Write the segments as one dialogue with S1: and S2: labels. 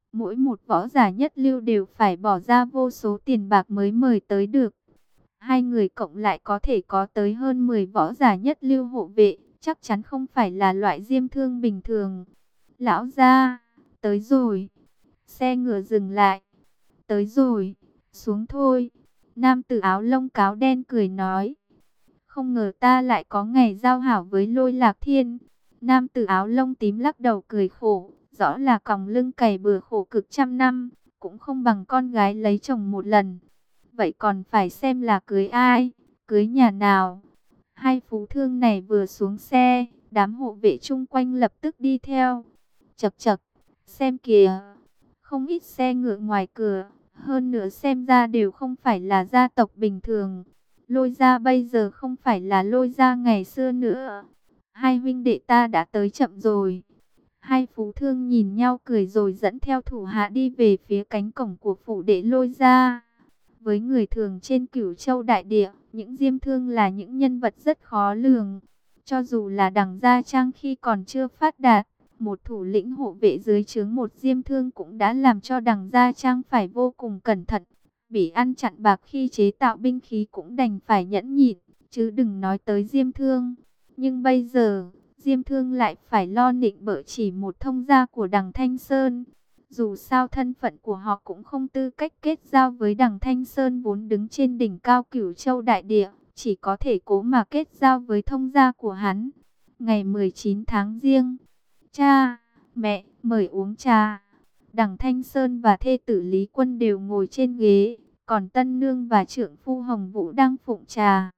S1: Mỗi một võ giả nhất lưu đều phải bỏ ra vô số tiền bạc mới mời tới được. Hai người cộng lại có thể có tới hơn 10 võ giả nhất lưu hộ vệ, chắc chắn không phải là loại diêm thương bình thường. Lão gia, tới rồi. Xe ngựa dừng lại. Tới rồi, xuống thôi. Nam tử áo lông cáo đen cười nói. Không ngờ ta lại có ngày giao hảo với Lôi Lạc Thiên. Nam tử áo lông tím lắc đầu cười khổ. Rõ là còng lưng cày bừa khổ cực trăm năm, cũng không bằng con gái lấy chồng một lần. Vậy còn phải xem là cưới ai, cưới nhà nào. Hai phú thương này vừa xuống xe, đám hộ vệ chung quanh lập tức đi theo. Chậc chậc, xem kìa, không ít xe ngựa ngoài cửa, hơn nữa xem ra đều không phải là gia tộc bình thường. Lôi gia bây giờ không phải là Lôi gia ngày xưa nữa. Hai huynh đệ ta đã tới chậm rồi. Hai phú thương nhìn nhau cười rồi dẫn theo thủ hạ đi về phía cánh cổng của phủ đệ Lôi gia. Với người thường trên Cửu Châu đại địa, những diêm thương là những nhân vật rất khó lường. Cho dù là Đằng Gia Trang khi còn chưa phát đạt, một thủ lĩnh hộ vệ dưới trướng một diêm thương cũng đã làm cho Đằng Gia Trang phải vô cùng cẩn thận. Bị ăn chặn bạc khi chế tạo binh khí cũng đành phải nhẫn nhịn, chứ đừng nói tới diêm thương. Nhưng bây giờ, diêm thương lại phải lo nịnh bợ chỉ một thông gia của Đằng Thanh Sơn. Dù sao thân phận của họ cũng không tư cách kết giao với Đằng Thanh Sơn vốn đứng trên đỉnh cao Cửu Châu đại địa, chỉ có thể cố mà kết giao với thông gia của hắn. Ngày 19 tháng Giêng, cha, mẹ, mời uống trà. Đằng Thanh Sơn và thê tử Lý Quân đều ngồi trên ghế, còn Tân Nương và trượng phu Hồng Vũ đang phụng trà.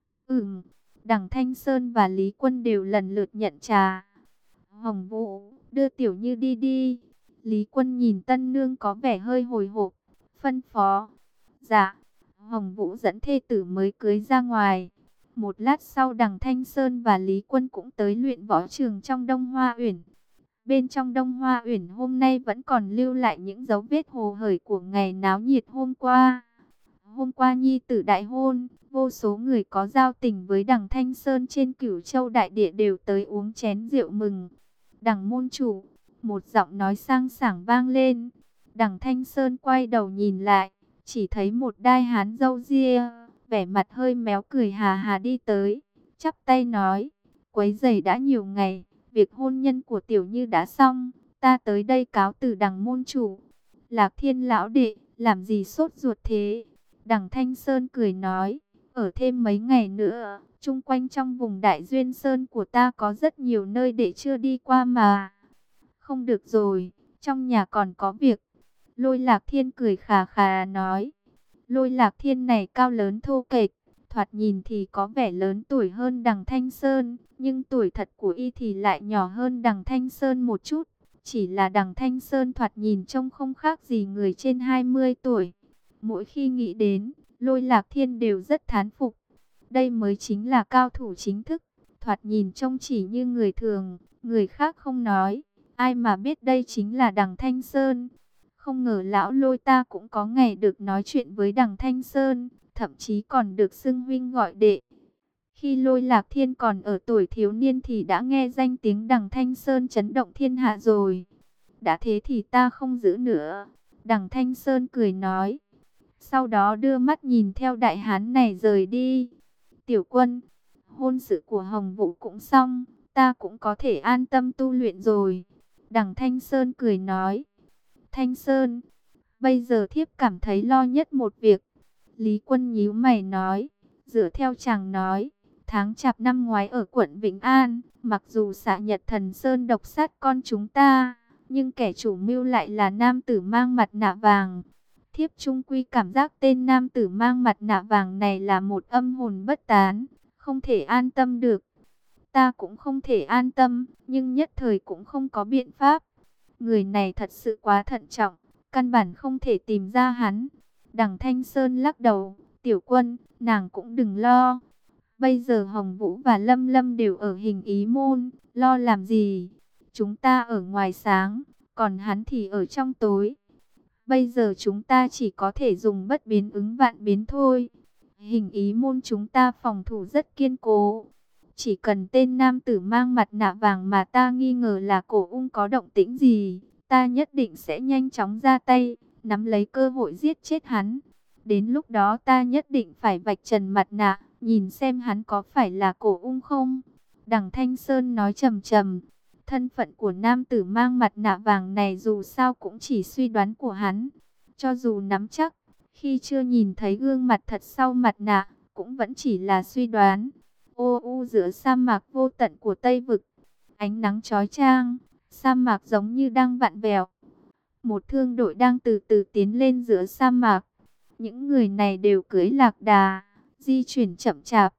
S1: Đằng Thanh Sơn và Lý Quân đều lần lượt nhận trà. Hồng Vũ, đưa Tiểu Như đi đi. Lý Quân nhìn Tân Nương có vẻ hơi hồi hộp, phân phó. Dạ, Hồng Vũ dẫn thê tử mới cưới ra ngoài. Một lát sau Đằng Thanh Sơn và Lý Quân cũng tới luyện võ trường trong Đông Hoa Uyển. Bên trong Đông Hoa Uyển hôm nay vẫn còn lưu lại những dấu vết hồ hởi của ngày náo nhiệt hôm qua. Hôm qua nhi tử đại hôn, vô số người có giao tình với Đằng Thanh Sơn trên Cửu Châu đại địa đều tới uống chén rượu mừng. Đằng môn chủ, một giọng nói sang sảng vang lên. Đằng Thanh Sơn quay đầu nhìn lại, chỉ thấy một đai hán râu ria, vẻ mặt hơi méo cười hà hà đi tới, chắp tay nói, quấy rầy đã nhiều ngày, việc hôn nhân của Tiểu Như đã xong, ta tới đây cáo từ Đằng môn chủ. Lạc Thiên lão đệ, làm gì sốt ruột thế? Đằng Thanh Sơn cười nói, ở thêm mấy ngày nữa, chung quanh trong vùng Đại Duyên Sơn của ta có rất nhiều nơi để chưa đi qua mà. Không được rồi, trong nhà còn có việc. Lôi Lạc Thiên cười khà khà nói. Lôi Lạc Thiên này cao lớn thô kệch, thoạt nhìn thì có vẻ lớn tuổi hơn Đằng Thanh Sơn, nhưng tuổi thật của y thì lại nhỏ hơn Đằng Thanh Sơn một chút. Chỉ là Đằng Thanh Sơn thoạt nhìn trông không khác gì người trên 20 tuổi. Mỗi khi nghĩ đến, Lôi Lạc Thiên đều rất thán phục. Đây mới chính là cao thủ chính thức, thoạt nhìn trông chỉ như người thường, người khác không nói. Ai mà biết đây chính là Đằng Thanh Sơn. Không ngờ lão Lôi ta cũng có ngày được nói chuyện với Đằng Thanh Sơn, thậm chí còn được xưng huynh gọi đệ. Khi Lôi Lạc Thiên còn ở tuổi thiếu niên thì đã nghe danh tiếng Đằng Thanh Sơn chấn động thiên hạ rồi. Đã thế thì ta không giữ nữa. Đằng Thanh Sơn cười nói. Sau đó đưa mắt nhìn theo đại hán này rời đi. Tiểu Quân, hôn sự của Hồng Vũ cũng xong, ta cũng có thể an tâm tu luyện rồi. Đằng Thanh Sơn cười nói. Thanh Sơn, bây giờ thiếp cảm thấy lo nhất một việc. Lý Quân nhíu mày nói. Dựa theo chàng nói, tháng chạp năm ngoái ở quận Vĩnh An, mặc dù xạ Nhật Thần Sơn độc sát con chúng ta, nhưng kẻ chủ mưu lại là nam tử mang mặt nạ vàng. Thiếp trung quy cảm giác tên nam tử mang mặt nạ vàng này là một âm hồn bất tán, không thể an tâm được. Ta cũng không thể an tâm, nhưng nhất thời cũng không có biện pháp. Người này thật sự quá thận trọng, căn bản không thể tìm ra hắn. Đằng Thanh Sơn lắc đầu, Tiểu Quân, nàng cũng đừng lo. Bây giờ Hồng Vũ và Lâm Lâm đều ở Hình Ý Môn, lo làm gì? Chúng ta ở ngoài sáng, còn hắn thì ở trong tối. Bây giờ chúng ta chỉ có thể dùng bất biến ứng vạn biến thôi. Hình Ý Môn chúng ta phòng thủ rất kiên cố. Chỉ cần tên nam tử mang mặt nạ vàng mà ta nghi ngờ là Cổ Ung có động tĩnh gì, ta nhất định sẽ nhanh chóng ra tay, nắm lấy cơ hội giết chết hắn. Đến lúc đó ta nhất định phải vạch trần mặt nạ, nhìn xem hắn có phải là cổ ung không. Đằng Thanh Sơn nói trầm trầm. Thân phận của nam tử mang mặt nạ vàng này dù sao cũng chỉ suy đoán của hắn. Cho dù nắm chắc, khi chưa nhìn thấy gương mặt thật sau mặt nạ, cũng vẫn chỉ là suy đoán. Ô u giữa sa mạc vô tận của Tây Vực, ánh nắng chói chang, sa mạc giống như đang vặn vẹo. Một thương đội đang từ từ tiến lên giữa sa mạc. Những người này đều cưỡi lạc đà, di chuyển chậm chạp.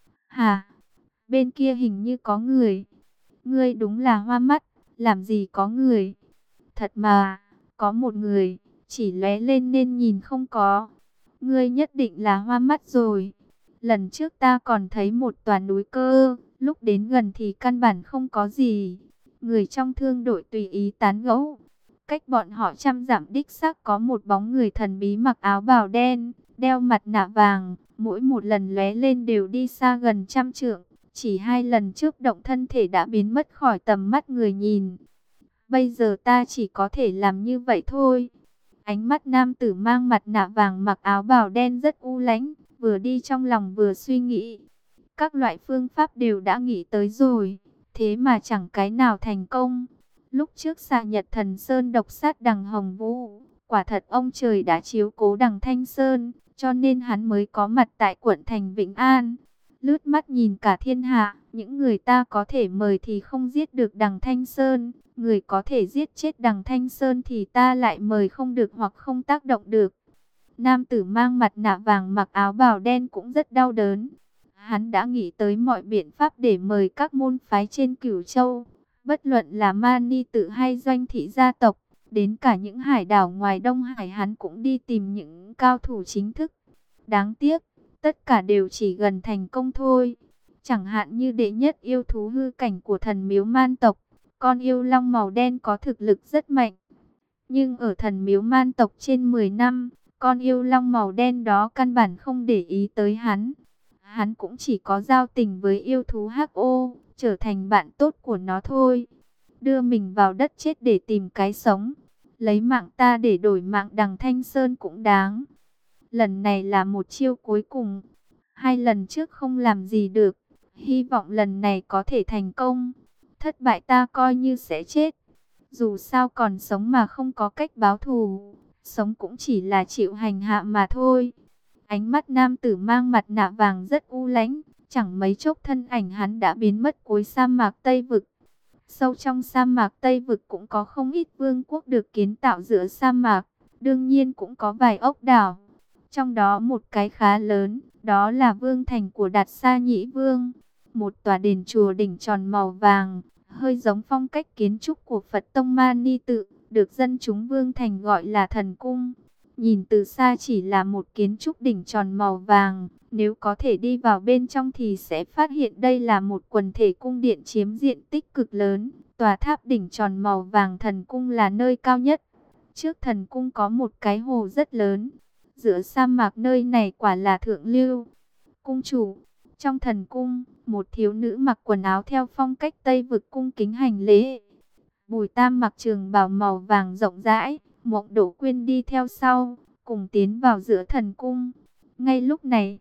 S1: Hà, bên kia hình như có người. Ngươi đúng là hoa mắt, làm gì có người. Thật mà, có một người, chỉ lóe lên nên nhìn không có. Ngươi nhất định là hoa mắt rồi. Lần trước ta còn thấy một tòa núi cơ, lúc đến gần thì căn bản không có gì. Người trong thương đội tùy ý tán gẫu. Cách bọn họ 100 dặm đích xác có một bóng người thần bí mặc áo bào đen, đeo mặt nạ vàng, mỗi một lần lóe lên đều đi xa gần 100 trượng. Chỉ 2 lần trước động thân thể đã biến mất khỏi tầm mắt người nhìn. Bây giờ ta chỉ có thể làm như vậy thôi. Ánh mắt nam tử mang mặt nạ vàng mặc áo bào đen rất u lãnh, vừa đi trong lòng vừa suy nghĩ. Các loại phương pháp đều đã nghĩ tới rồi, thế mà chẳng cái nào thành công. Lúc trước xạ Nhật Thần Sơn độc sát đằng Hồng Vũ, quả thật ông trời đã chiếu cố đằng Thanh Sơn, cho nên hắn mới có mặt tại quận thành Vĩnh An. Lướt mắt nhìn cả thiên hạ, những người ta có thể mời thì không giết được đằng Thanh Sơn, người có thể giết chết đằng Thanh Sơn thì ta lại mời không được hoặc không tác động được. Nam tử mang mặt nạ vàng mặc áo bào đen cũng rất đau đớn. Hắn đã nghĩ tới mọi biện pháp để mời các môn phái trên Cửu Châu, bất luận là Mani Tự hay Doanh Thị gia tộc, đến cả những hải đảo ngoài Đông Hải hắn cũng đi tìm những cao thủ chính thức. Đáng tiếc, tất cả đều chỉ gần thành công thôi. Chẳng hạn như đệ nhất yêu thú hư cảnh của thần miếu man tộc, con yêu long màu đen có thực lực rất mạnh. Nhưng ở thần miếu man tộc trên 10 năm, con yêu long màu đen đó căn bản không để ý tới hắn. Hắn cũng chỉ có giao tình với yêu thú hắc ô, trở thành bạn tốt của nó thôi. Đưa mình vào đất chết để tìm cái sống. Lấy mạng ta để đổi mạng đằng Thanh Sơn cũng đáng. Lần này là một chiêu cuối cùng. 2 lần trước không làm gì được. Hy vọng lần này có thể thành công. Thất bại ta coi như sẽ chết. Dù sao còn sống mà không có cách báo thù. Sống cũng chỉ là chịu hành hạ mà thôi. Ánh mắt nam tử mang mặt nạ vàng rất u lãnh. Chẳng mấy chốc thân ảnh hắn đã biến mất cuối sa mạc Tây Vực. Sâu trong sa mạc Tây Vực cũng có không ít vương quốc được kiến tạo giữa sa mạc. Đương nhiên cũng có vài ốc đảo. Trong đó một cái khá lớn, đó là vương thành của Đạt Sa Nhĩ Vương. Một tòa đền chùa đỉnh tròn màu vàng, hơi giống phong cách kiến trúc của Phật Tông Mani Tự, được dân chúng vương thành gọi là thần cung. Nhìn từ xa chỉ là một kiến trúc đỉnh tròn màu vàng, nếu có thể đi vào bên trong thì sẽ phát hiện đây là một quần thể cung điện chiếm diện tích cực lớn. Tòa tháp đỉnh tròn màu vàng thần cung là nơi cao nhất. Trước thần cung có một cái hồ rất lớn. Giữa sa mạc nơi này quả là thượng lưu. Cung chủ, trong thần cung, một thiếu nữ mặc quần áo theo phong cách Tây Vực cung kính hành lễ. Bùi Tam mặc trường bào màu vàng rộng rãi, Mộng Đỗ Quyên đi theo sau, cùng tiến vào giữa thần cung. Ngay lúc này,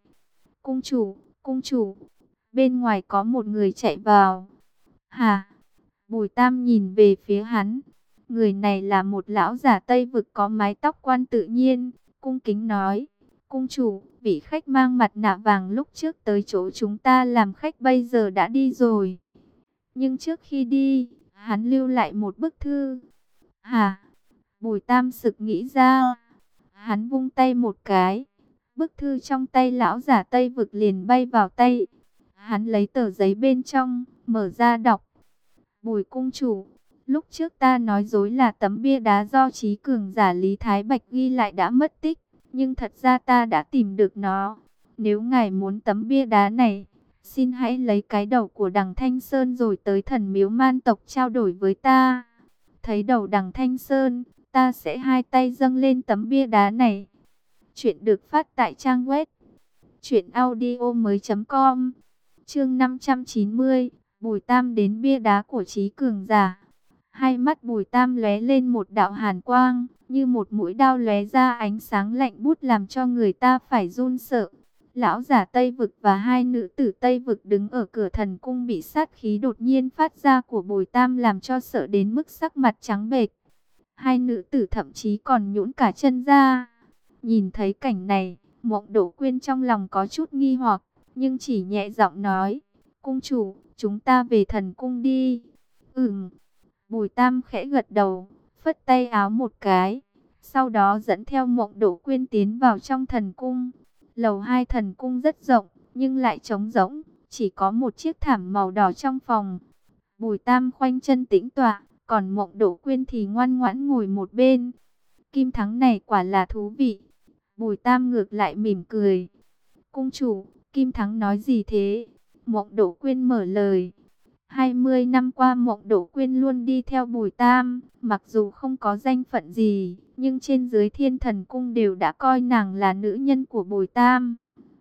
S1: cung chủ, bên ngoài có một người chạy vào. Hả? Bùi Tam nhìn về phía hắn. Người này là một lão giả Tây Vực có mái tóc quan tự nhiên, cung kính nói. Cung chủ, vị khách mang mặt nạ vàng lúc trước tới chỗ chúng ta làm khách bây giờ đã đi rồi. Nhưng trước khi đi, hắn lưu lại một bức thư. Hả? Bùi Tam sực nghĩ ra. Hắn vung tay một cái. Bức thư trong tay lão giả Tây Vực liền bay vào tay. Hắn lấy tờ giấy bên trong, mở ra đọc. Bùi cung chủ, lúc trước ta nói dối là tấm bia đá do trí cường giả Lý Thái Bạch ghi lại đã mất tích. Nhưng thật ra ta đã tìm được nó. Nếu ngài muốn tấm bia đá này, xin hãy lấy cái đầu của đằng Thanh Sơn rồi tới thần miếu man tộc trao đổi với ta. Thấy đầu đằng Thanh Sơn, ta sẽ hai tay dâng lên tấm bia đá này. Chuyện được phát tại trang web truyệnaudiomoi.com. Chương 590, Bùi Tam đến bia đá của trí cường giả. Hai mắt Bùi Tam lóe lên một đạo hàn quang, như một mũi đao lóe ra ánh sáng lạnh buốt làm cho người ta phải run sợ. Lão giả Tây Vực và hai nữ tử Tây Vực đứng ở cửa thần cung bị sát khí đột nhiên phát ra của Bùi Tam làm cho sợ đến mức sắc mặt trắng bệch. Hai nữ tử thậm chí còn nhũn cả chân ra. Nhìn thấy cảnh này, Mộng Đỗ Quyên trong lòng có chút nghi hoặc, nhưng chỉ nhẹ giọng nói, cung chủ, chúng ta về thần cung đi. Bùi Tam khẽ gật đầu, phất tay áo một cái, sau đó dẫn theo Mộng Đỗ Quyên tiến vào trong thần cung. Lầu 2 thần cung rất rộng, nhưng lại trống rỗng, chỉ có một chiếc thảm màu đỏ trong phòng. Bùi Tam khoanh chân tĩnh tọa, còn Mộng Đỗ Quyên thì ngoan ngoãn ngồi một bên. Kim Thắng này quả là thú vị. Bùi Tam ngược lại mỉm cười. Cung chủ, Kim Thắng nói gì thế? Mộng Đỗ Quyên mở lời. 20 năm qua Mộng Đỗ Quyên luôn đi theo Bùi Tam, mặc dù không có danh phận gì, nhưng trên dưới Thiên Thần Cung đều đã coi nàng là nữ nhân của Bùi Tam.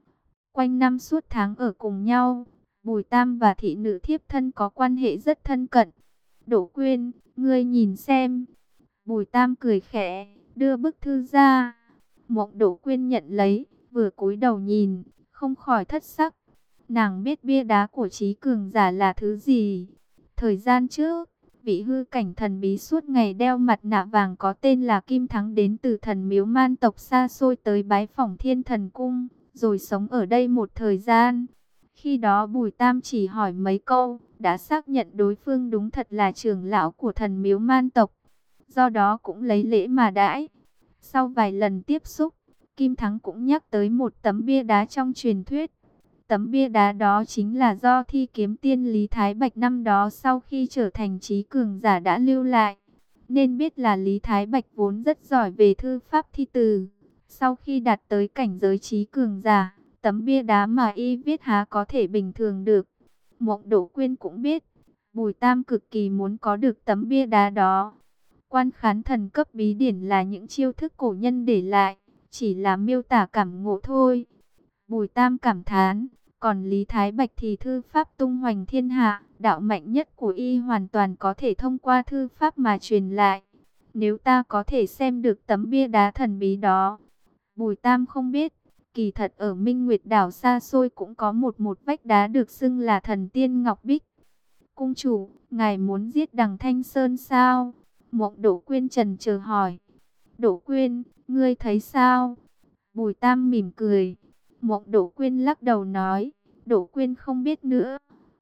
S1: Quanh năm suốt tháng ở cùng nhau, Bùi Tam và thị nữ thiếp thân có quan hệ rất thân cận. Đỗ Quyên, ngươi nhìn xem. Bùi Tam cười khẽ, đưa bức thư ra. Mộng Đỗ Quyên nhận lấy, vừa cúi đầu nhìn, không khỏi thất sắc. Nàng biết bia đá của trí cường giả là thứ gì. Thời gian trước, vị hư cảnh thần bí suốt ngày đeo mặt nạ vàng có tên là Kim Thắng đến từ thần miếu man tộc xa xôi tới bái phỏng Thiên Thần Cung, rồi sống ở đây một thời gian. Khi đó Bùi Tam chỉ hỏi mấy câu, đã xác nhận đối phương đúng thật là trưởng lão của thần miếu man tộc. Do đó cũng lấy lễ mà đãi. Sau vài lần tiếp xúc, Kim Thắng cũng nhắc tới một tấm bia đá trong truyền thuyết. Tấm bia đá đó chính là do Thi Kiếm Tiên Lý Thái Bạch năm đó sau khi trở thành trí cường giả đã lưu lại. Nên biết là Lý Thái Bạch vốn rất giỏi về thư pháp thi từ. Sau khi đạt tới cảnh giới trí cường giả, tấm bia đá mà y viết há có thể bình thường được. Mộng Đỗ Quyên cũng biết, Bùi Tam cực kỳ muốn có được tấm bia đá đó. Quan khán thần cấp bí điển là những chiêu thức cổ nhân để lại, chỉ là miêu tả cảm ngộ thôi. Bùi Tam cảm thán, còn Lý Thái Bạch thì thư pháp tung hoành thiên hạ, đạo mạnh nhất của y hoàn toàn có thể thông qua thư pháp mà truyền lại. Nếu ta có thể xem được tấm bia đá thần bí đó. Bùi Tam không biết, kỳ thật ở Minh Nguyệt đảo xa xôi cũng có một vách đá được xưng là thần tiên Ngọc Bích. Cung chủ, ngài muốn giết Đằng Thanh Sơn sao? Mộng Đỗ Quyên trần chờ hỏi. Đỗ Quyên, ngươi thấy sao? Bùi Tam mỉm cười. Mộng Đỗ Quyên lắc đầu nói, Đỗ Quyên không biết nữa.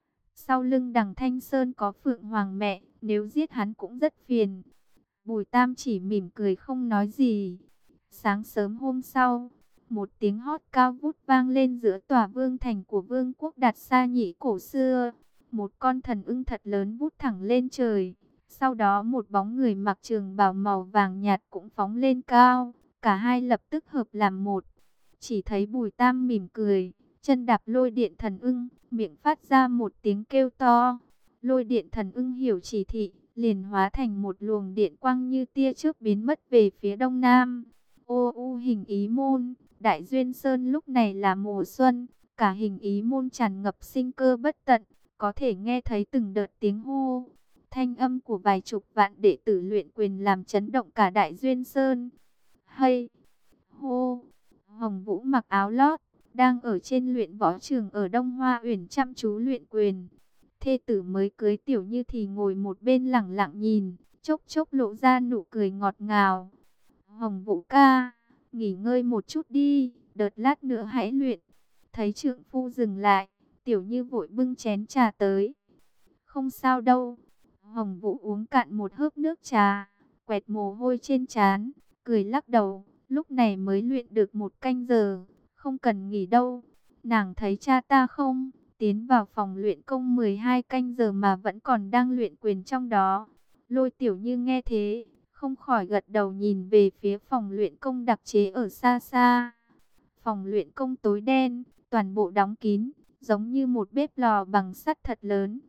S1: Sau lưng Đằng Thanh Sơn có Phượng Hoàng mẹ, nếu giết hắn cũng rất phiền. Bùi Tam chỉ mỉm cười không nói gì. Sáng sớm hôm sau, một tiếng hót cao vút vang lên giữa tòa vương thành của vương quốc Đạt Sa Nhĩ cổ xưa. Một con thần ưng thật lớn vút thẳng lên trời. Sau đó một bóng người mặc trường bào màu vàng nhạt cũng phóng lên cao. Cả hai lập tức hợp làm một. Chỉ thấy Bùi Tam mỉm cười, chân đạp lôi điện thần ưng, miệng phát ra một tiếng kêu to. Lôi điện thần ưng hiểu chỉ thị, liền hóa thành một luồng điện quang như tia chớp biến mất về phía đông nam. Ô u hình ý môn, Đại Duyên Sơn lúc này là mùa xuân, cả hình ý môn tràn ngập sinh cơ bất tận, có thể nghe thấy từng đợt tiếng hô. Thanh âm của vài chục vạn đệ tử luyện quyền làm chấn động cả Đại Duyên Sơn. Hay! Hô! Hồng Vũ mặc áo lót, đang ở trên luyện võ trường ở Đông Hoa Uyển chăm chú luyện quyền. Thê tử mới cưới Tiểu Như thì ngồi một bên lẳng lặng nhìn, chốc chốc lộ ra nụ cười ngọt ngào. Hồng Vũ ca, nghỉ ngơi một chút đi, đợt lát nữa hãy luyện. Thấy trượng phu dừng lại, Tiểu Như vội bưng chén trà tới. Không sao đâu. Hồng Vũ uống cạn một hớp nước trà, quẹt mồ hôi trên trán, cười lắc đầu. Lúc này mới luyện được 1 canh giờ, không cần nghỉ đâu. Nàng thấy cha ta không? Tiến vào phòng luyện công 12 canh giờ mà vẫn còn đang luyện quyền trong đó. Lôi Tiểu Như nghe thế, không khỏi gật đầu nhìn về phía phòng luyện công đặc chế ở xa xa. Phòng luyện công tối đen, toàn bộ đóng kín, giống như một bếp lò bằng sắt thật lớn.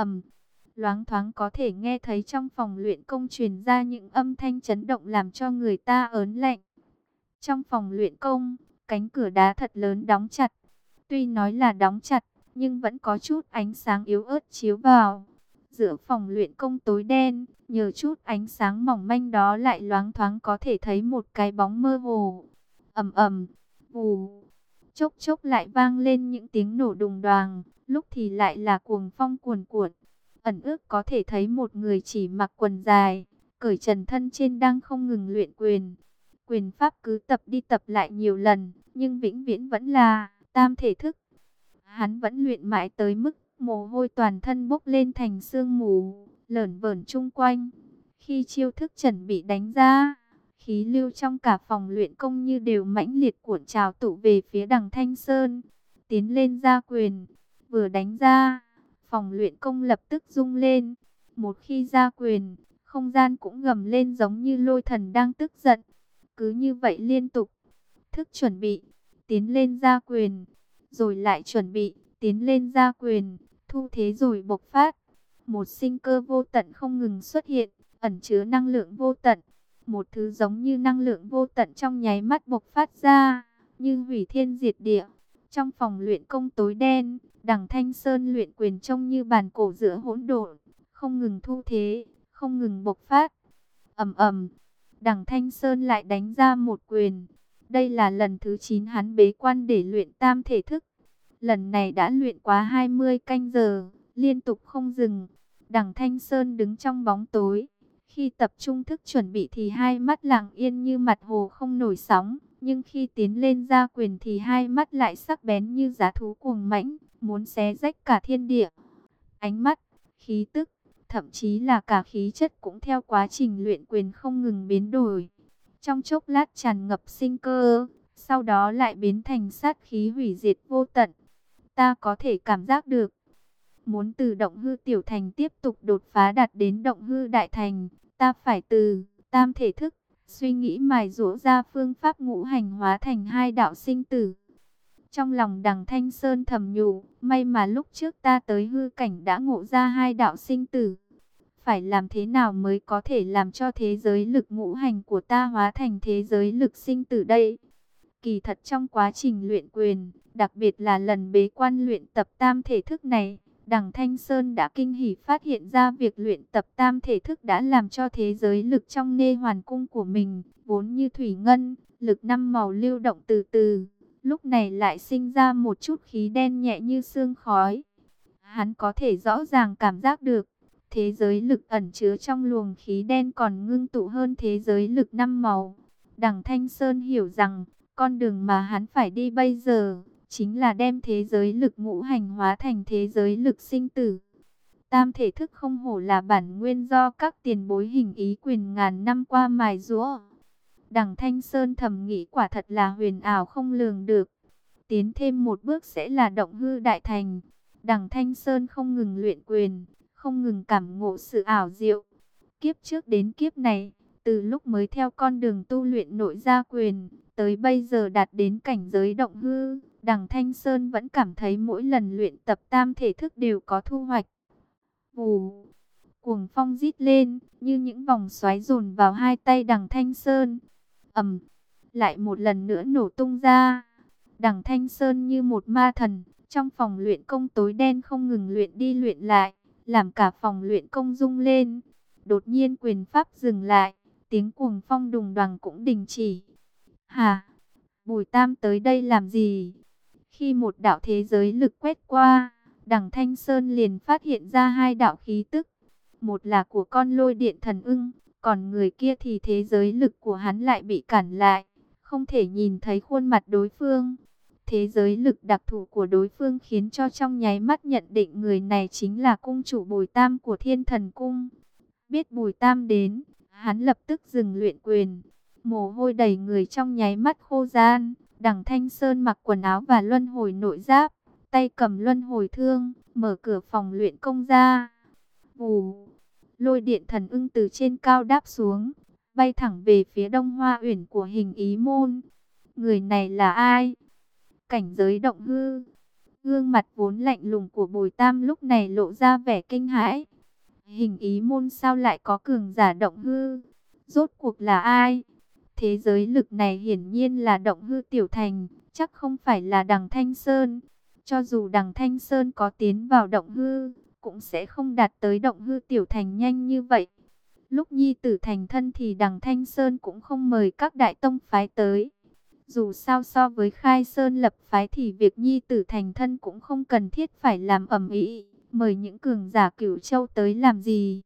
S1: Loáng thoáng có thể nghe thấy trong phòng luyện công truyền ra những âm thanh chấn động làm cho người ta ớn lạnh. Trong phòng luyện công, cánh cửa đá thật lớn đóng chặt. Tuy nói là đóng chặt, nhưng vẫn có chút ánh sáng yếu ớt chiếu vào. Giữa phòng luyện công tối đen, nhờ chút ánh sáng mỏng manh đó lại loáng thoáng có thể thấy một cái bóng mơ hồ. Ầm ầm, vù, chốc chốc lại vang lên những tiếng nổ đùng đoàng, lúc thì lại là cuồng phong cuồn cuộn. Ẩn ước có thể thấy một người chỉ mặc quần dài, cởi trần thân trên đang không ngừng luyện quyền. Quyền pháp cứ tập đi tập lại nhiều lần, nhưng vĩnh viễn vẫn là tam thể thức. Hắn vẫn luyện mãi tới mức mồ hôi toàn thân bốc lên thành sương mù, lởn vởn chung quanh. Khi chiêu thức chuẩn bị đánh ra, khí lưu trong cả phòng luyện công như đều mãnh liệt cuộn trào tụ về phía Đằng Thanh Sơn. Tiến lên ra quyền, vừa đánh ra, phòng luyện công lập tức rung lên. Một khi ra quyền, không gian cũng gầm lên giống như lôi thần đang tức giận. Cứ như vậy liên tục, thức chuẩn bị, tiến lên ra quyền, rồi lại chuẩn bị, tiến lên ra quyền, thu thế rồi bộc phát. Một sinh cơ vô tận không ngừng xuất hiện, ẩn chứa năng lượng vô tận. Một thứ giống như năng lượng vô tận trong nháy mắt bộc phát ra, như hủy thiên diệt địa. Trong phòng luyện công tối đen, Đằng Thanh Sơn luyện quyền trông như bàn cổ giữa hỗn độn, không ngừng thu thế, không ngừng bộc phát. Ầm ầm, Đằng Thanh Sơn lại đánh ra một quyền. Đây là lần thứ 9 hắn bế quan để luyện tam thể thức. Lần này đã luyện quá 20 canh giờ, liên tục không dừng. Đằng Thanh Sơn đứng trong bóng tối. Khi tập trung thức chuẩn bị thì hai mắt lặng yên như mặt hồ không nổi sóng. Nhưng khi tiến lên ra quyền thì hai mắt lại sắc bén như giá thú cuồng mãnh, muốn xé rách cả thiên địa. Ánh mắt, khí tức, thậm chí là cả khí chất cũng theo quá trình luyện quyền không ngừng biến đổi. Trong chốc lát tràn ngập sinh cơ, sau đó lại biến thành sát khí hủy diệt vô tận. Ta có thể cảm giác được, muốn từ động hư tiểu thành tiếp tục đột phá đạt đến động hư đại thành, ta phải từ tam thể thức, suy nghĩ mài giũa ra phương pháp ngũ hành hóa thành hai đạo sinh tử. Trong lòng Đằng Thanh Sơn thầm nhủ, may mà lúc trước ta tới hư cảnh đã ngộ ra hai đạo sinh tử. Phải làm thế nào mới có thể làm cho thế giới lực ngũ hành của ta hóa thành thế giới lực sinh tử đây? Kỳ thật trong quá trình luyện quyền, đặc biệt là lần bế quan luyện tập tam thể thức này, Đằng Thanh Sơn đã kinh hỉ phát hiện ra việc luyện tập tam thể thức đã làm cho thế giới lực trong nê hoàn cung của mình, vốn như thủy ngân, lực năm màu lưu động từ từ, lúc này lại sinh ra một chút khí đen nhẹ như sương khói. Hắn có thể rõ ràng cảm giác được, thế giới lực ẩn chứa trong luồng khí đen còn ngưng tụ hơn thế giới lực năm màu. Đằng Thanh Sơn hiểu rằng, con đường mà hắn phải đi bây giờ, chính là đem thế giới lực ngũ hành hóa thành thế giới lực sinh tử. Tam thể thức không hổ là bản nguyên do các tiền bối hình ý quyền ngàn năm qua mài giũa. Đằng Thanh Sơn thầm nghĩ quả thật là huyền ảo không lường được. Tiến thêm một bước sẽ là động hư đại thành. Đằng Thanh Sơn không ngừng luyện quyền, không ngừng cảm ngộ sự ảo diệu. Kiếp trước đến kiếp này, từ lúc mới theo con đường tu luyện nội gia quyền, tới bây giờ đạt đến cảnh giới động hư, Đằng Thanh Sơn vẫn cảm thấy mỗi lần luyện tập tam thể thức đều có thu hoạch. Vù, cuồng phong rít lên, như những vòng xoáy dồn vào hai tay Đằng Thanh Sơn. Ầm, lại một lần nữa nổ tung ra. Đằng Thanh Sơn như một ma thần, trong phòng luyện công tối đen không ngừng luyện đi luyện lại, làm cả phòng luyện công rung lên. Đột nhiên quyền pháp dừng lại, tiếng cuồng phong đùng đoàng cũng đình chỉ. Hà, Bùi Tam tới đây làm gì? Khi một đạo thế giới lực quét qua, Đằng Thanh Sơn liền phát hiện ra hai đạo khí tức. Một là của con lôi điện thần ưng, còn người kia thì thế giới lực của hắn lại bị cản lại, không thể nhìn thấy khuôn mặt đối phương. Thế giới lực đặc thù của đối phương khiến cho trong nháy mắt nhận định người này chính là cung chủ Bùi Tam của Thiên Thần Cung. Biết Bùi Tam đến, hắn lập tức dừng luyện quyền. Mồ hôi đầy người trong nháy mắt khô ran. Đằng Thanh Sơn mặc quần áo và luân hồi nội giáp, tay cầm luân hồi thương, mở cửa phòng luyện công ra. Vù, lôi điện thần ưng từ trên cao đáp xuống, bay thẳng về phía Đông Hoa Uyển của Hình Ý Môn. Người này là ai? Cảnh giới động hư. Gương mặt vốn lạnh lùng của Bùi Tam lúc này lộ ra vẻ kinh hãi. Hình Ý Môn sao lại có cường giả động hư? Rốt cuộc là ai? Thế giới lực này hiển nhiên là động hư tiểu thành, chắc không phải là Đằng Thanh Sơn. Cho dù Đằng Thanh Sơn có tiến vào động hư, cũng sẽ không đạt tới Động Hư Tiểu Thành nhanh như vậy. Lúc nhi tử thành thân thì Đằng Thanh Sơn cũng không mời các đại tông phái tới. Dù sao so với khai sơn lập phái thì việc nhi tử thành thân cũng không cần thiết phải làm ầm ĩ, mời những cường giả Cửu Châu tới làm gì.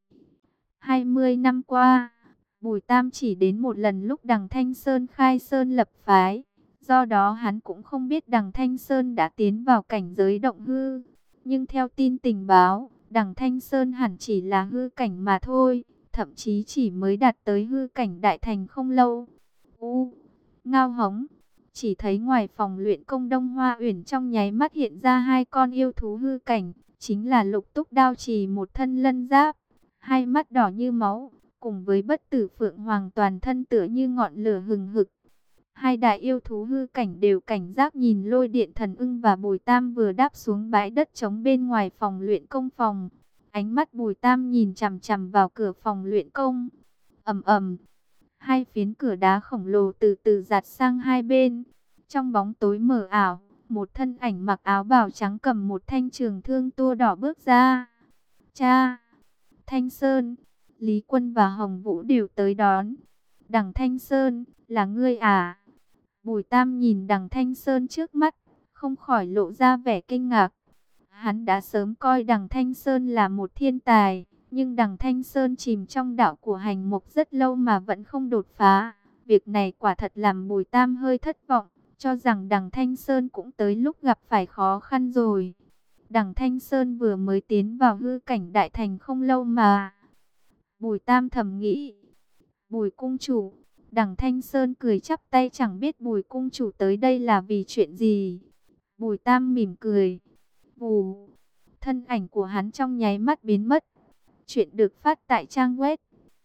S1: 20 năm qua, Bùi Tam chỉ đến một lần lúc Đằng Thanh Sơn khai sơn lập phái. Do đó hắn cũng không biết Đằng Thanh Sơn đã tiến vào cảnh giới động hư. Nhưng theo tin tình báo, Đằng Thanh Sơn hẳn chỉ là hư cảnh mà thôi, thậm chí chỉ mới đạt tới hư cảnh đại thành không lâu. Ngao hống, chỉ thấy ngoài phòng luyện công Đông Hoa Uyển trong nháy mắt hiện ra hai con yêu thú hư cảnh, chính là Lục Túc Đao Trì một thân lân giáp, hai mắt đỏ như máu, cùng với Bất Tử Phượng Hoàng toàn thân tựa như ngọn lửa hừng hực. Hai đại yêu thú hư cảnh đều cảnh giác nhìn Lôi Điện Thần Ưng và Bùi Tam vừa đáp xuống bãi đất trống bên ngoài phòng luyện công phòng. Ánh mắt Bùi Tam nhìn chằm chằm vào cửa phòng luyện công. Ầm ầm, hai phiến cửa đá khổng lồ từ từ dạt sang hai bên. Trong bóng tối mờ ảo, một thân ảnh mặc áo bào trắng cầm một thanh trường thương tua đỏ bước ra. Cha! Thanh Sơn, Lý Quân và Hồng Vũ đều tới đón. Đằng Thanh Sơn, là ngươi à? Bùi Tam nhìn Đằng Thanh Sơn trước mắt, không khỏi lộ ra vẻ kinh ngạc. Hắn đã sớm coi Đằng Thanh Sơn là một thiên tài, nhưng Đằng Thanh Sơn chìm trong đạo của hành mục rất lâu mà vẫn không đột phá. Việc này quả thật làm Bùi Tam hơi thất vọng, cho rằng Đằng Thanh Sơn cũng tới lúc gặp phải khó khăn rồi. Đằng Thanh Sơn vừa mới tiến vào hư cảnh đại thành không lâu mà. Bùi Tam thầm nghĩ. Bùi cung chủ. Đằng Thanh Sơn cười chắp tay, chẳng biết Bùi cung chủ tới đây là vì chuyện gì. Bùi Tam mỉm cười. Vù. Thân ảnh của hắn trong nháy mắt biến mất. Chuyện được phát tại trang web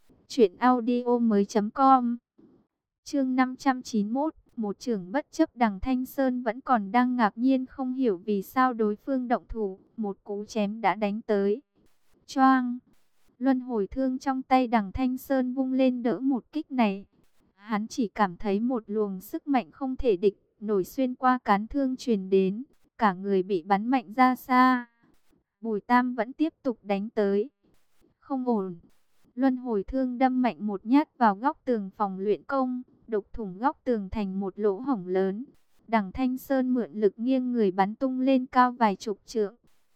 S1: truyệnaudiomoi.com. Chương 591. Một trưởng bất chấp. Đằng Thanh Sơn vẫn còn đang ngạc nhiên không hiểu vì sao đối phương động thủ, một cú chém đã đánh tới. Choang! Luân hồi thương trong tay Đằng Thanh Sơn vung lên đỡ một kích này. Hắn chỉ cảm thấy một luồng sức mạnh không thể địch nổi xuyên qua cán thương truyền đến, cả người bị bắn mạnh ra xa. Bùi Tam vẫn tiếp tục đánh tới. Không ổn. Luân hồi thương đâm mạnh một nhát vào góc tường phòng luyện công, đục thủng góc tường thành một lỗ hổng lớn. Đằng Thanh Sơn mượn lực nghiêng người bắn tung lên cao vài chục trượng.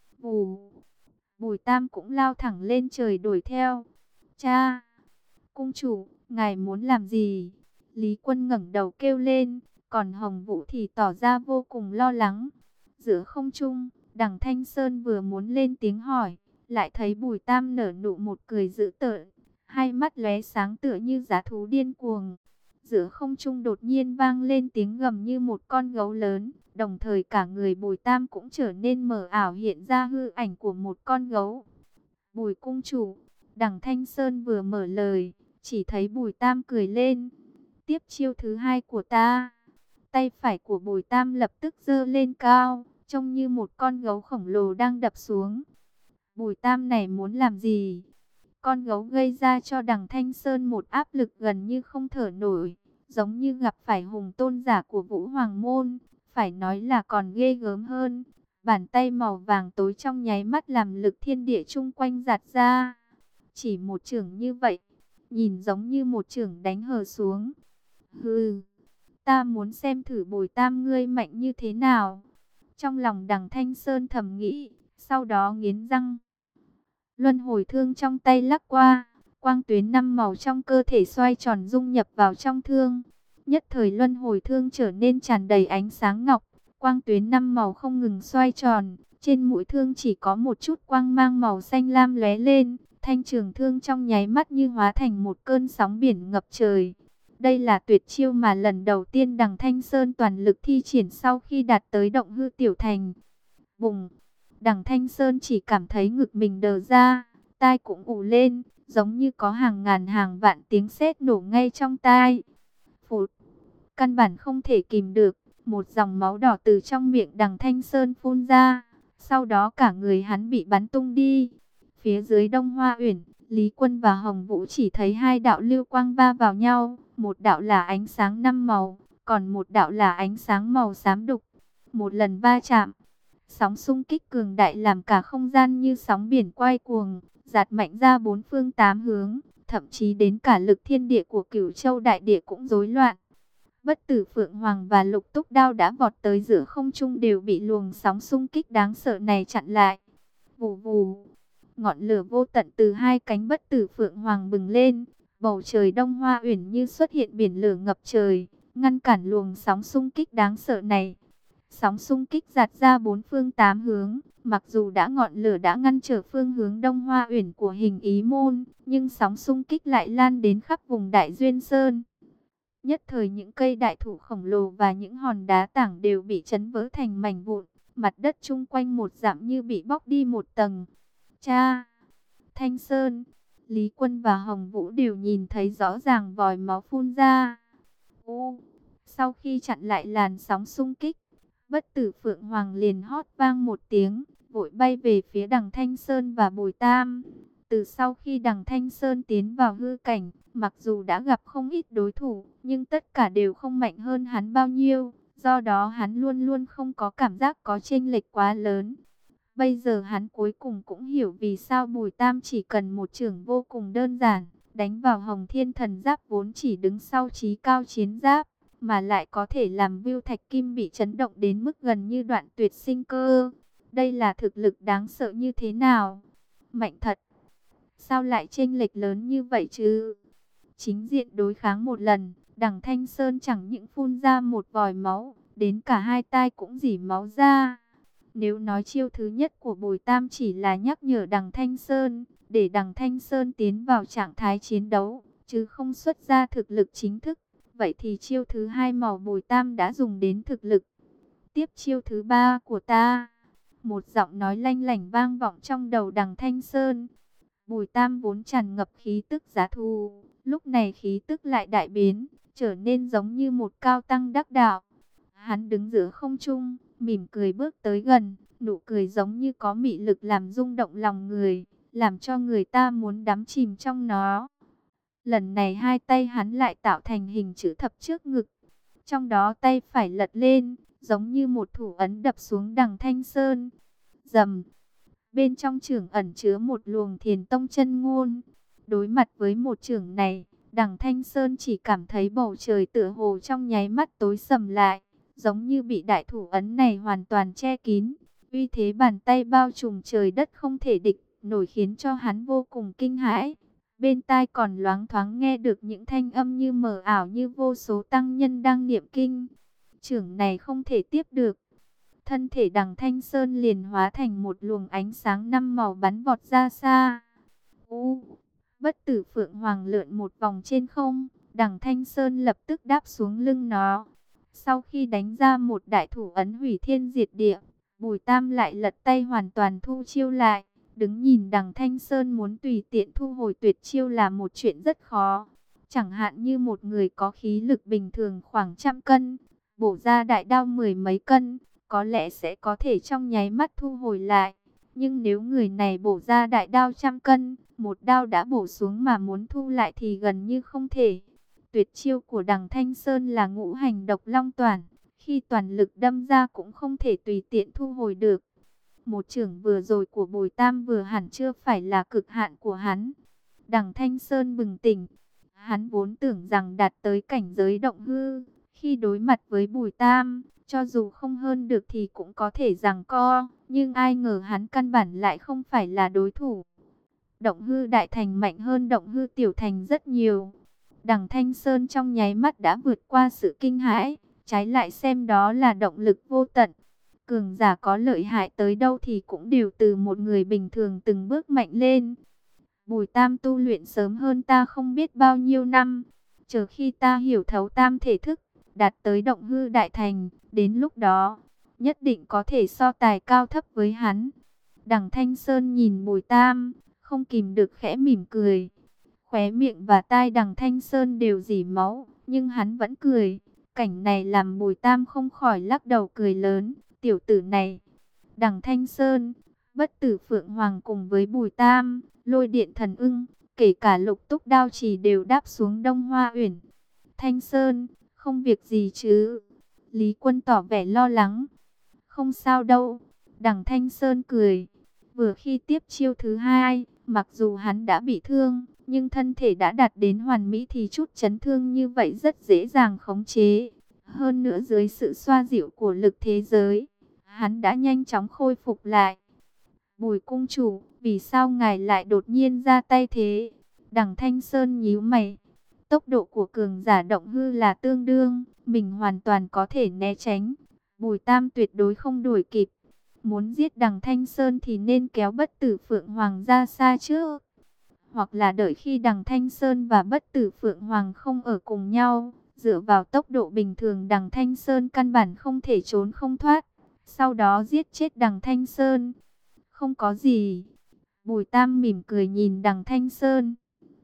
S1: Vù. Bùi Tam cũng lao thẳng lên trời đuổi theo. Cha! Cung chủ, ngài muốn làm gì? Lý Quân ngẩng đầu kêu lên, còn Hồng Vũ thì tỏ ra vô cùng lo lắng. Giữa không trung, Đằng Thanh Sơn vừa muốn lên tiếng hỏi, lại thấy Bùi Tam nở nụ một cười dữ tợn, hai mắt lóe sáng tựa như dã thú điên cuồng. Giữa không trung đột nhiên vang lên tiếng gầm như một con gấu lớn, đồng thời cả người Bùi Tam cũng trở nên mờ ảo, hiện ra hư ảnh của một con gấu. Bùi cung chủ, Đằng Thanh Sơn vừa mở lời, chỉ thấy Bùi Tam cười lên. Tiếp chiêu thứ hai của ta. Tay phải của Bùi Tam lập tức giơ lên cao, trông như một con gấu khổng lồ đang đập xuống. Bùi Tam này muốn làm gì? Con gấu gây ra cho Đằng Thanh Sơn một áp lực gần như không thở nổi, giống như gặp phải hùng tôn giả của Vũ Hoàng Môn, phải nói là còn ghê gớm hơn. Bàn tay màu vàng tối trong nháy mắt làm lực thiên địa chung quanh giạt ra. Chỉ một chưởng như vậy, nhìn giống như một chưởng đánh hờ xuống. Hừ, ta muốn xem thử Bùi Tam ngươi mạnh như thế nào. Trong lòng Đằng Thanh Sơn thầm nghĩ, sau đó nghiến răng. Luân hồi thương trong tay lắc qua, quang tuyến 5 màu trong cơ thể xoay tròn dung nhập vào trong thương. Nhất thời luân hồi thương trở nên tràn đầy ánh sáng ngọc, quang tuyến 5 màu không ngừng xoay tròn. Trên mũi thương chỉ có một chút quang mang màu xanh lam lóe lên, thanh trường thương trong nháy mắt như hóa thành một cơn sóng biển ngập trời. Đây là tuyệt chiêu mà lần đầu tiên Đằng Thanh Sơn toàn lực thi triển sau khi đạt tới động hư tiểu thành. Bùng! Đằng Thanh Sơn chỉ cảm thấy ngực mình đờ ra, tai cũng ù lên, giống như có hàng ngàn hàng vạn tiếng sét nổ ngay trong tai. Phụt! Căn bản không thể kìm được, một dòng máu đỏ từ trong miệng Đằng Thanh Sơn phun ra, sau đó cả người hắn bị bắn tung đi. Phía dưới Đông Hoa Uyển, Lý Quân và Hồng Vũ chỉ thấy hai đạo lưu quang va vào nhau, một đạo là ánh sáng 5 màu, còn một đạo là ánh sáng màu xám đục. Một lần va chạm, Sóng xung kích cường đại làm cả không gian như sóng biển quay cuồng, dạt mạnh ra bốn phương tám hướng, thậm chí đến cả lực thiên địa của Cửu Châu đại địa cũng rối loạn. Bất Tử Phượng Hoàng và Lục Túc Đao đã vọt tới giữa không trung đều bị luồng sóng xung kích đáng sợ này chặn lại. Vù vù, ngọn lửa vô tận từ hai cánh Bất Tử Phượng Hoàng bừng lên, bầu trời Đông Hoa Uyển như xuất hiện biển lửa ngập trời, ngăn cản luồng sóng xung kích đáng sợ này. Sóng xung kích giạt ra bốn phương tám hướng, mặc dù ngọn lửa đã ngăn trở phương hướng Đông Hoa Uyển của Hình Ý Môn, nhưng sóng xung kích lại lan đến khắp vùng Đại Duyên Sơn. Nhất thời những cây đại thụ khổng lồ và những hòn đá tảng đều bị chấn vỡ thành mảnh vụn, mặt đất chung quanh một dặm như bị bóc đi một tầng. Cha! Thanh Sơn, Lý Quân và Hồng Vũ đều nhìn thấy rõ ràng vòi máu phun ra. Sau khi chặn lại làn sóng xung kích, Bất Tử Phượng Hoàng liền hót vang một tiếng, vội bay về phía đằng Thanh Sơn và Bùi Tam. Từ sau khi đằng Thanh Sơn tiến vào hư cảnh, mặc dù đã gặp không ít đối thủ, nhưng tất cả đều không mạnh hơn hắn bao nhiêu. Do đó hắn luôn luôn không có cảm giác có chênh lệch quá lớn. Bây giờ hắn cuối cùng cũng hiểu vì sao Bùi Tam chỉ cần một chưởng vô cùng đơn giản, đánh vào Hồng Thiên Thần Giáp vốn chỉ đứng sau Chí Cao Chiến Giáp, mà lại có thể làm Vưu Thạch Kim bị chấn động đến mức gần như đoạn tuyệt sinh cơ. Đây là thực lực đáng sợ như thế nào? Mạnh thật! Sao lại chênh lệch lớn như vậy chứ? Chính diện đối kháng một lần, đằng Thanh Sơn chẳng những phun ra một vòi máu, đến cả hai tai cũng rỉ máu ra. Nếu nói chiêu thứ nhất của Bùi Tam chỉ là nhắc nhở đằng Thanh Sơn, để đằng Thanh Sơn tiến vào trạng thái chiến đấu, chứ không xuất ra thực lực chính thức, vậy thì chiêu thứ hai màu Bùi Tam đã dùng đến thực lực. Tiếp chiêu thứ ba của ta. Một giọng nói lanh lảnh vang vọng trong đầu đằng Thanh Sơn. Bùi Tam vốn tràn ngập khí tức giá thù, lúc này khí tức lại đại biến, trở nên giống như một cao tăng đắc đạo. Hắn đứng giữa không trung, mỉm cười bước tới gần, nụ cười giống như có mị lực làm rung động lòng người, làm cho người ta muốn đắm chìm trong nó. Lần này hai tay hắn lại tạo thành hình chữ thập trước ngực, trong đó tay phải lật lên, giống như một thủ ấn đập xuống đằng Thanh Sơn. Rầm. Bên trong chưởng ẩn chứa một luồng Thiền Tông chân ngôn. Đối mặt với một chưởng này, đằng Thanh Sơn chỉ cảm thấy bầu trời tựa hồ trong nháy mắt tối sầm lại, giống như bị đại thủ ấn này hoàn toàn che kín. Uy thế bàn tay bao trùm trời đất không thể địch nổi, khiến cho hắn vô cùng kinh hãi. Bên tai còn loáng thoáng nghe được những thanh âm như mờ ảo, như vô số tăng nhân đang niệm kinh. Chưởng này không thể tiếp được. Thân thể đằng Thanh Sơn liền hóa thành một luồng ánh sáng năm màu bắn vọt ra xa. Bất Tử Phượng Hoàng lượn một vòng trên không, đằng Thanh Sơn lập tức đáp xuống lưng nó. Sau khi đánh ra một đại thủ ấn hủy thiên diệt địa, Bùi Tam lại lật tay hoàn toàn thu chiêu lại. Đứng nhìn đằng Thanh Sơn muốn tùy tiện thu hồi tuyệt chiêu là một chuyện rất khó. Chẳng hạn như một người có khí lực bình thường khoảng 100 cân, bổ ra đại đao 10 mấy cân, có lẽ sẽ có thể trong nháy mắt thu hồi lại. Nhưng nếu người này bổ ra đại đao 100 cân, một đao đã bổ xuống mà muốn thu lại thì gần như không thể. Tuyệt chiêu của đằng Thanh Sơn là ngũ hành độc long toản, khi toàn lực đâm ra cũng không thể tùy tiện thu hồi được. Một chưởng vừa rồi của Bùi Tam vừa hẳn chưa phải là cực hạn của hắn. Đằng Thanh Sơn bừng tỉnh, hắn vốn tưởng rằng đạt tới cảnh giới động hư, khi đối mặt với Bùi Tam, cho dù không hơn được thì cũng có thể giằng co, nhưng ai ngờ hắn căn bản lại không phải là đối thủ. Động hư đại thành mạnh hơn động hư tiểu thành rất nhiều. Đằng Thanh Sơn trong nháy mắt đã vượt qua sự kinh hãi, trái lại xem đó là động lực vô tận. Cường giả có lợi hại tới đâu thì cũng đều từ một người bình thường từng bước mạnh lên. Bùi Tam tu luyện sớm hơn ta không biết bao nhiêu năm. Chờ khi ta hiểu thấu tam thể thức, đạt tới động hư đại thành, đến lúc đó, nhất định có thể so tài cao thấp với hắn. Đằng Thanh Sơn nhìn Bùi Tam, không kìm được khẽ mỉm cười. Khóe miệng và tai đằng Thanh Sơn đều rỉ máu, nhưng hắn vẫn cười. Cảnh này làm Bùi Tam không khỏi lắc đầu cười lớn. Tiểu tử này, đằng Thanh Sơn, Bất Tử Phượng Hoàng cùng với Bùi Tam, Lôi Điện Thần Ưng, kể cả Lục Túc Đao Chỉ đều đáp xuống Đông Hoa Uyển. Thanh Sơn, không việc gì chứ? Lý Quân tỏ vẻ lo lắng. Không sao đâu. Đằng Thanh Sơn cười. Vừa khi tiếp chiêu thứ hai, mặc dù hắn đã bị thương, nhưng thân thể đã đạt đến hoàn mỹ thì chút chấn thương như vậy rất dễ dàng khống chế. Hơn nữa dưới sự xoa dịu của lực thế giới, hắn đã nhanh chóng khôi phục lại. Bùi cung chủ, vì sao ngài lại đột nhiên ra tay thế? Đằng Thanh Sơn nhíu mày. Tốc độ của cường giả động hư là tương đương, mình hoàn toàn có thể né tránh. Bùi Tam tuyệt đối không đuổi kịp. Muốn giết đằng Thanh Sơn thì nên kéo Bất Tử Phượng Hoàng ra xa trước. Hoặc là đợi khi đằng Thanh Sơn và Bất Tử Phượng Hoàng không ở cùng nhau. Dựa vào tốc độ bình thường đằng Thanh Sơn căn bản không thể trốn không thoát. Sau đó giết chết đằng Thanh Sơn. Không có gì. Bùi Tam mỉm cười nhìn đằng Thanh Sơn.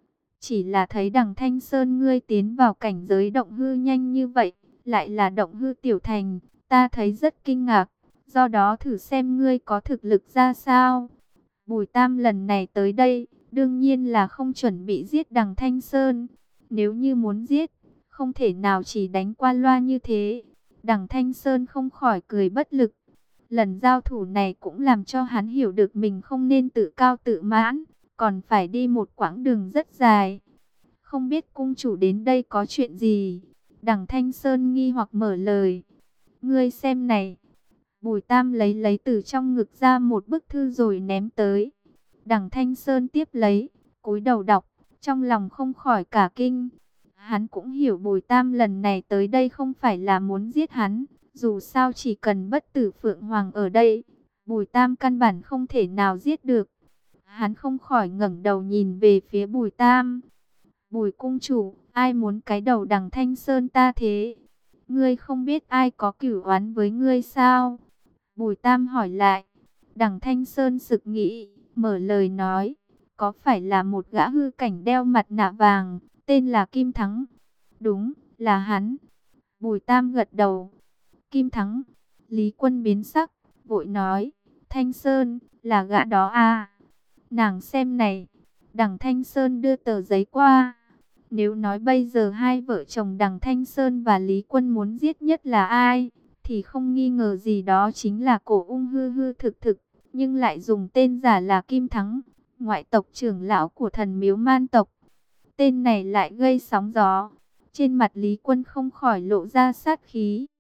S1: Chỉ là thấy đằng Thanh Sơn ngươi tiến vào cảnh giới động hư nhanh như vậy. Lại là động hư tiểu thành. Ta thấy rất kinh ngạc. Do đó thử xem ngươi có thực lực ra sao. Bùi Tam lần này tới đây, đương nhiên là không chuẩn bị giết đằng Thanh Sơn. Nếu như muốn giết, không thể nào chỉ đánh qua loa như thế. Đằng Thanh Sơn không khỏi cười bất lực. Lần giao thủ này cũng làm cho hắn hiểu được mình không nên tự cao tự mãn, còn phải đi một quãng đường rất dài. Không biết cung chủ đến đây có chuyện gì? Đằng Thanh Sơn nghi hoặc mở lời. Ngươi xem này. Bùi Tam lấy từ trong ngực ra một bức thư rồi ném tới. Đằng Thanh Sơn tiếp lấy, cúi đầu đọc, trong lòng không khỏi cả kinh. Hắn cũng hiểu Bùi Tam lần này tới đây không phải là muốn giết hắn. Dù sao chỉ cần Bất Tử Phượng Hoàng ở đây, Bùi Tam căn bản không thể nào giết được. Hắn không khỏi ngẩng đầu nhìn về phía Bùi Tam. Bùi cung chủ, ai muốn cái đầu đằng Thanh Sơn ta thế? Ngươi không biết ai có cửu oán với ngươi sao? Bùi Tam hỏi lại. Đằng Thanh Sơn sực nghĩ, mở lời nói. Có phải là một gã hư cảnh đeo mặt nạ vàng, tên là Kim Thắng? Đúng, là hắn. Bùi Tam gật đầu. Kim Thắng. Lý Quân biến sắc, vội nói. Thanh Sơn, là gã đó à? Nàng xem này. Đằng Thanh Sơn đưa tờ giấy qua. Nếu nói bây giờ hai vợ chồng đằng Thanh Sơn và Lý Quân muốn giết nhất là ai, thì không nghi ngờ gì đó chính là Cổ Ung hư hư thực thực, nhưng lại dùng tên giả là Kim Thắng, ngoại tộc trưởng lão của thần miếu man tộc. Tên này lại gây sóng gió. Trên mặt Lý Quân không khỏi lộ ra sát khí.